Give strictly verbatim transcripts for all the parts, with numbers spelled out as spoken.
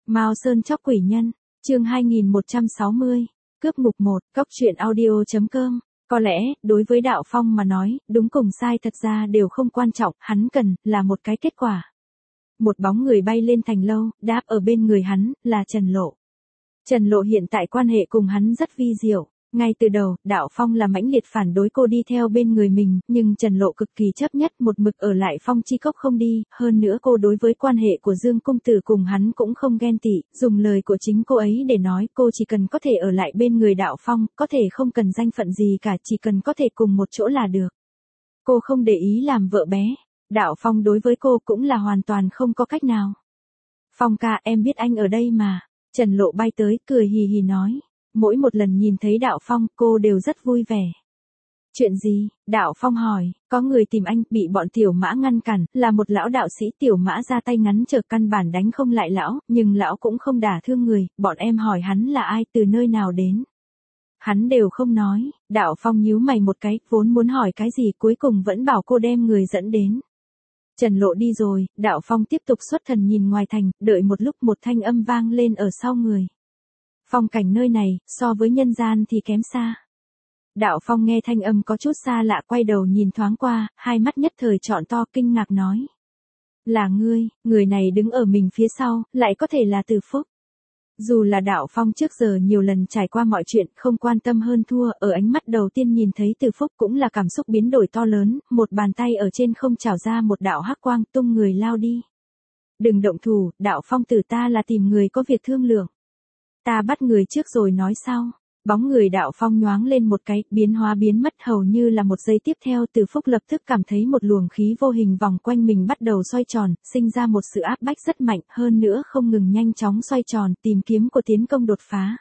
Mao Sơn chóc quỷ nhân, chương hai nghìn một trăm sáu mươi, cướp ngục một, cóc truyện audio.com. Có lẽ, đối với Đạo Phong mà nói, đúng cùng sai thật ra đều không quan trọng, hắn cần, là một cái kết quả. Một bóng người bay lên thành lâu, đáp ở bên người hắn, là Trần Lộ. Trần Lộ hiện tại quan hệ cùng hắn rất vi diệu. Ngay từ đầu, Đạo Phong là mãnh liệt phản đối cô đi theo bên người mình, nhưng Trần Lộ cực kỳ chấp nhất một mực ở lại Phong Chi Cốc không đi, hơn nữa cô đối với quan hệ của Dương Công Tử cùng hắn cũng không ghen tị, dùng lời của chính cô ấy để nói cô chỉ cần có thể ở lại bên người Đạo Phong, có thể không cần danh phận gì cả, chỉ cần có thể cùng một chỗ là được. Cô không để ý làm vợ bé, Đạo Phong đối với cô cũng là hoàn toàn không có cách nào. Phong ca, em biết anh ở đây mà. Trần Lộ bay tới, cười hì hì nói. Mỗi một lần nhìn thấy Đạo Phong, cô đều rất vui vẻ. Chuyện gì? Đạo Phong hỏi, có người tìm anh, bị bọn tiểu mã ngăn cản, là một lão đạo sĩ. Tiểu mã ra tay ngắn trở căn bản đánh không lại lão, nhưng lão cũng không đả thương người, bọn em hỏi hắn là ai, từ nơi nào đến. Hắn đều không nói. Đạo Phong nhíu mày một cái, vốn muốn hỏi cái gì cuối cùng vẫn bảo cô đem người dẫn đến. Trần Lộ đi rồi, Đạo Phong tiếp tục xuất thần nhìn ngoài thành, đợi một lúc một thanh âm vang lên ở sau người. Phong cảnh nơi này, so với nhân gian thì kém xa. Đạo Phong nghe thanh âm có chút xa lạ, quay đầu nhìn thoáng qua, hai mắt nhất thời trọn to, kinh ngạc nói. Là ngươi, người này đứng ở mình phía sau, lại có thể là Từ Phúc. Dù là Đạo Phong trước giờ nhiều lần trải qua mọi chuyện, không quan tâm hơn thua, ở ánh mắt đầu tiên nhìn thấy Từ Phúc cũng là cảm xúc biến đổi to lớn, một bàn tay ở trên không trào ra một đạo hắc quang, tung người lao đi. Đừng động thủ, Đạo Phong tử, ta là tìm người có việc thương lượng. Ta bắt người trước rồi nói sau. Bóng người Đạo Phong nhoáng lên một cái, biến hóa biến mất hầu như là một giây tiếp theo. Từ Phúc lập tức cảm thấy một luồng khí vô hình vòng quanh mình bắt đầu xoay tròn, sinh ra một sự áp bách rất mạnh, hơn nữa không ngừng nhanh chóng xoay tròn, tìm kiếm của tiến công đột phá.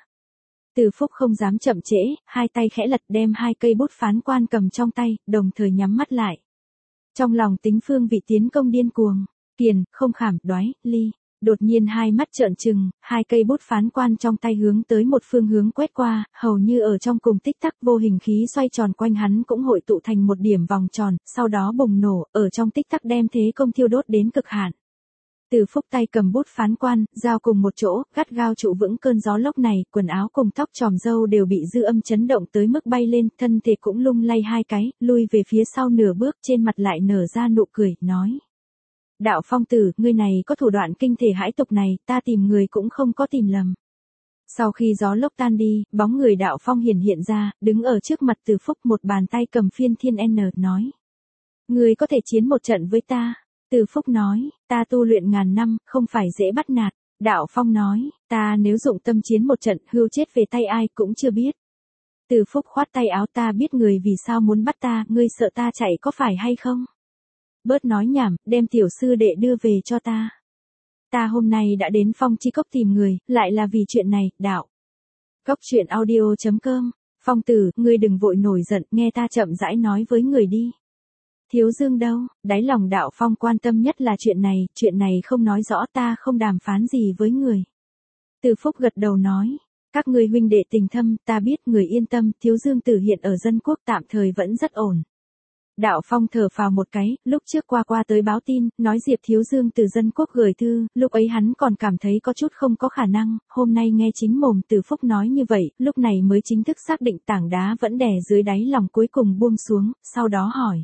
Từ Phúc không dám chậm trễ, hai tay khẽ lật đem hai cây bút phán quan cầm trong tay, đồng thời nhắm mắt lại. Trong lòng tính phương vị tiến công điên cuồng, kiền, không khảm, đoái, ly. Đột nhiên hai mắt trợn trừng, hai cây bút phán quan trong tay hướng tới một phương hướng quét qua, hầu như ở trong cùng tích tắc vô hình khí xoay tròn quanh hắn cũng hội tụ thành một điểm vòng tròn, sau đó bùng nổ, ở trong tích tắc đem thế công thiêu đốt đến cực hạn. Từ Phúc tay cầm bút phán quan, giao cùng một chỗ, gắt gao trụ vững cơn gió lốc này, quần áo cùng tóc tròm râu đều bị dư âm chấn động tới mức bay lên, thân thể cũng lung lay hai cái, lui về phía sau nửa bước, trên mặt lại nở ra nụ cười, nói. Đạo Phong tử, ngươi này có thủ đoạn kinh thể hãi tục này, ta tìm người cũng không có tìm lầm. Sau khi gió lốc tan đi, bóng người Đạo Phong hiển hiện ra, đứng ở trước mặt Từ Phúc, một bàn tay cầm phiên thiên N, nói. Ngươi có thể chiến một trận với ta. Từ Phúc nói, ta tu luyện ngàn năm, không phải dễ bắt nạt. Đạo Phong nói, ta nếu dụng tâm chiến một trận, hưu chết về tay ai cũng chưa biết. Từ Phúc khoát tay áo, ta biết người vì sao muốn bắt ta, ngươi sợ ta chạy có phải hay không? Bớt nói nhảm, đem tiểu sư đệ đưa về cho ta. Ta hôm nay đã đến Phong Chi Cốc tìm người, lại là vì chuyện này, Đạo. Cóc truyện audio.com. Phong tử, ngươi đừng vội nổi giận, nghe ta chậm rãi nói với người đi. Thiếu Dương đâu? Đáy lòng Đạo Phong quan tâm nhất là chuyện này, chuyện này không nói rõ, ta không đàm phán gì với người. Từ Phúc gật đầu nói. Các ngươi huynh đệ tình thâm, ta biết, người yên tâm, Thiếu Dương tử hiện ở dân quốc tạm thời vẫn rất ổn. Đạo Phong thở phào một cái, lúc trước qua qua tới báo tin, nói Diệp Thiếu Dương từ dân quốc gửi thư, lúc ấy hắn còn cảm thấy có chút không có khả năng, hôm nay nghe chính mồm Từ Phúc nói như vậy, lúc này mới chính thức xác định tảng đá vẫn đè dưới đáy lòng cuối cùng buông xuống, sau đó hỏi.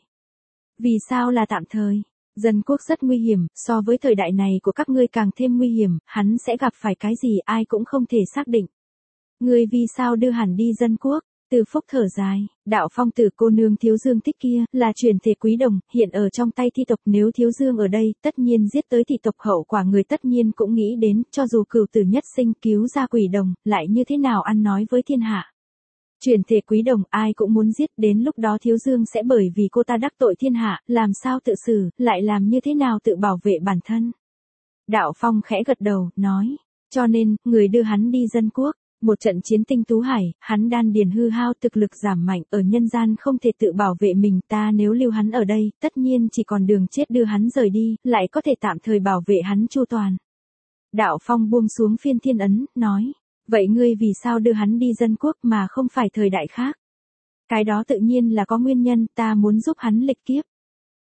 Vì sao là tạm thời? Dân quốc rất nguy hiểm, so với thời đại này của các ngươi càng thêm nguy hiểm, hắn sẽ gặp phải cái gì ai cũng không thể xác định. Ngươi vì sao đưa hẳn đi dân quốc? Từ Phúc thở dài, Đạo Phong tử, cô nương Thiếu Dương thích kia, là truyền thể quý đồng, hiện ở trong tay thi tộc, nếu Thiếu Dương ở đây, tất nhiên giết tới thị tộc, hậu quả người tất nhiên cũng nghĩ đến, cho dù cửu tử nhất sinh cứu ra quỷ đồng, lại như thế nào ăn nói với thiên hạ. Truyền thể quý đồng, ai cũng muốn giết, đến lúc đó Thiếu Dương sẽ bởi vì cô ta đắc tội thiên hạ, làm sao tự xử, lại làm như thế nào tự bảo vệ bản thân. Đạo Phong khẽ gật đầu, nói, cho nên, người đưa hắn đi dân quốc. Một trận chiến tinh tú hải, hắn đan điền hư hao, thực lực giảm mạnh, ở nhân gian không thể tự bảo vệ mình, ta nếu lưu hắn ở đây, tất nhiên chỉ còn đường chết đưa hắn rời đi, lại có thể tạm thời bảo vệ hắn chu toàn. Đạo Phong buông xuống phiên thiên ấn, nói, vậy ngươi vì sao đưa hắn đi dân quốc mà không phải thời đại khác? Cái đó tự nhiên là có nguyên nhân, ta muốn giúp hắn lịch kiếp.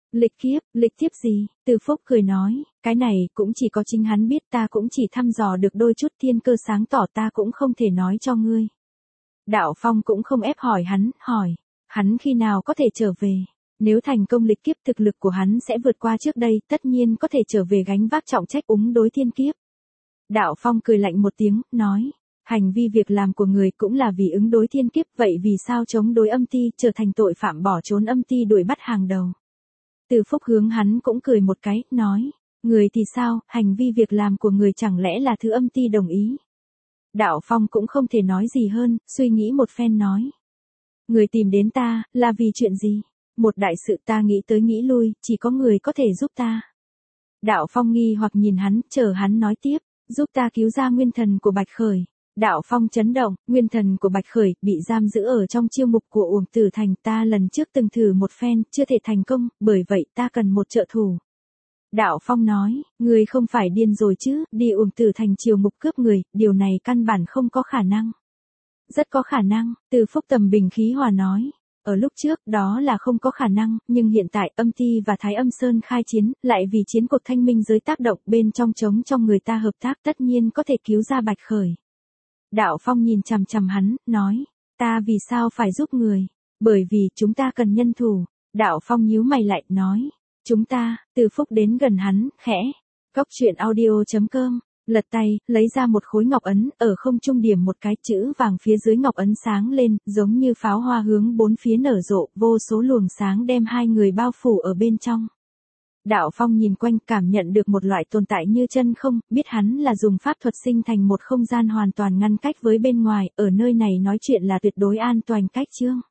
Lịch kiếp, lịch kiếp gì? Từ Phúc cười nói, cái này cũng chỉ có chính hắn biết, ta cũng chỉ thăm dò được đôi chút thiên cơ sáng tỏ, ta cũng không thể nói cho ngươi. Đạo Phong cũng không ép hỏi hắn, hỏi, hắn khi nào có thể trở về? Nếu thành công lịch kiếp, thực lực của hắn sẽ vượt qua trước đây, tất nhiên có thể trở về gánh vác trọng trách ứng đối thiên kiếp. Đạo Phong cười lạnh một tiếng, nói, hành vi việc làm của người cũng là vì ứng đối thiên kiếp, vậy vì sao chống đối âm ti, trở thành tội phạm bỏ trốn âm ti đuổi bắt hàng đầu? Từ Phúc hướng hắn cũng cười một cái, nói, người thì sao, hành vi việc làm của người chẳng lẽ là thứ âm ti đồng ý? Đạo Phong cũng không thể nói gì hơn, suy nghĩ một phen nói. Người tìm đến ta, là vì chuyện gì? Một đại sự, ta nghĩ tới nghĩ lui, chỉ có người có thể giúp ta. Đạo Phong nghi hoặc nhìn hắn, chờ hắn nói tiếp, giúp ta cứu ra nguyên thần của Bạch Khởi. Đạo Phong chấn động, nguyên thần của Bạch Khởi bị giam giữ ở trong chiêu mục của Uổng Tử Thành, ta lần trước từng thử một phen, chưa thể thành công, bởi vậy ta cần một trợ thủ. Đạo Phong nói, người không phải điên rồi chứ, đi Uổng Tử Thành chiêu mục cướp người, điều này căn bản không có khả năng. Rất có khả năng, Từ Phúc tầm bình khí hòa nói. Ở lúc trước, đó là không có khả năng, nhưng hiện tại âm ti và Thái Âm Sơn khai chiến, lại vì chiến cuộc thanh minh giới tác động bên trong chống trong người ta hợp tác, tất nhiên có thể cứu ra Bạch Khởi. Đạo Phong nhìn chằm chằm hắn, nói, ta vì sao phải giúp người? Bởi vì chúng ta cần nhân thủ. Đạo Phong nhíu mày lại, nói, chúng ta. Từ Phúc đến gần hắn, khẽ. Cóc truyện audio chấm com, lật tay, lấy ra một khối ngọc ấn, ở không trung điểm một cái chữ vàng phía dưới ngọc ấn sáng lên, giống như pháo hoa hướng bốn phía nở rộ, vô số luồng sáng đem hai người bao phủ ở bên trong. Đạo Phong nhìn quanh, cảm nhận được một loại tồn tại như chân không, biết hắn là dùng pháp thuật sinh thành một không gian hoàn toàn ngăn cách với bên ngoài, ở nơi này nói chuyện là tuyệt đối an toàn cách chương.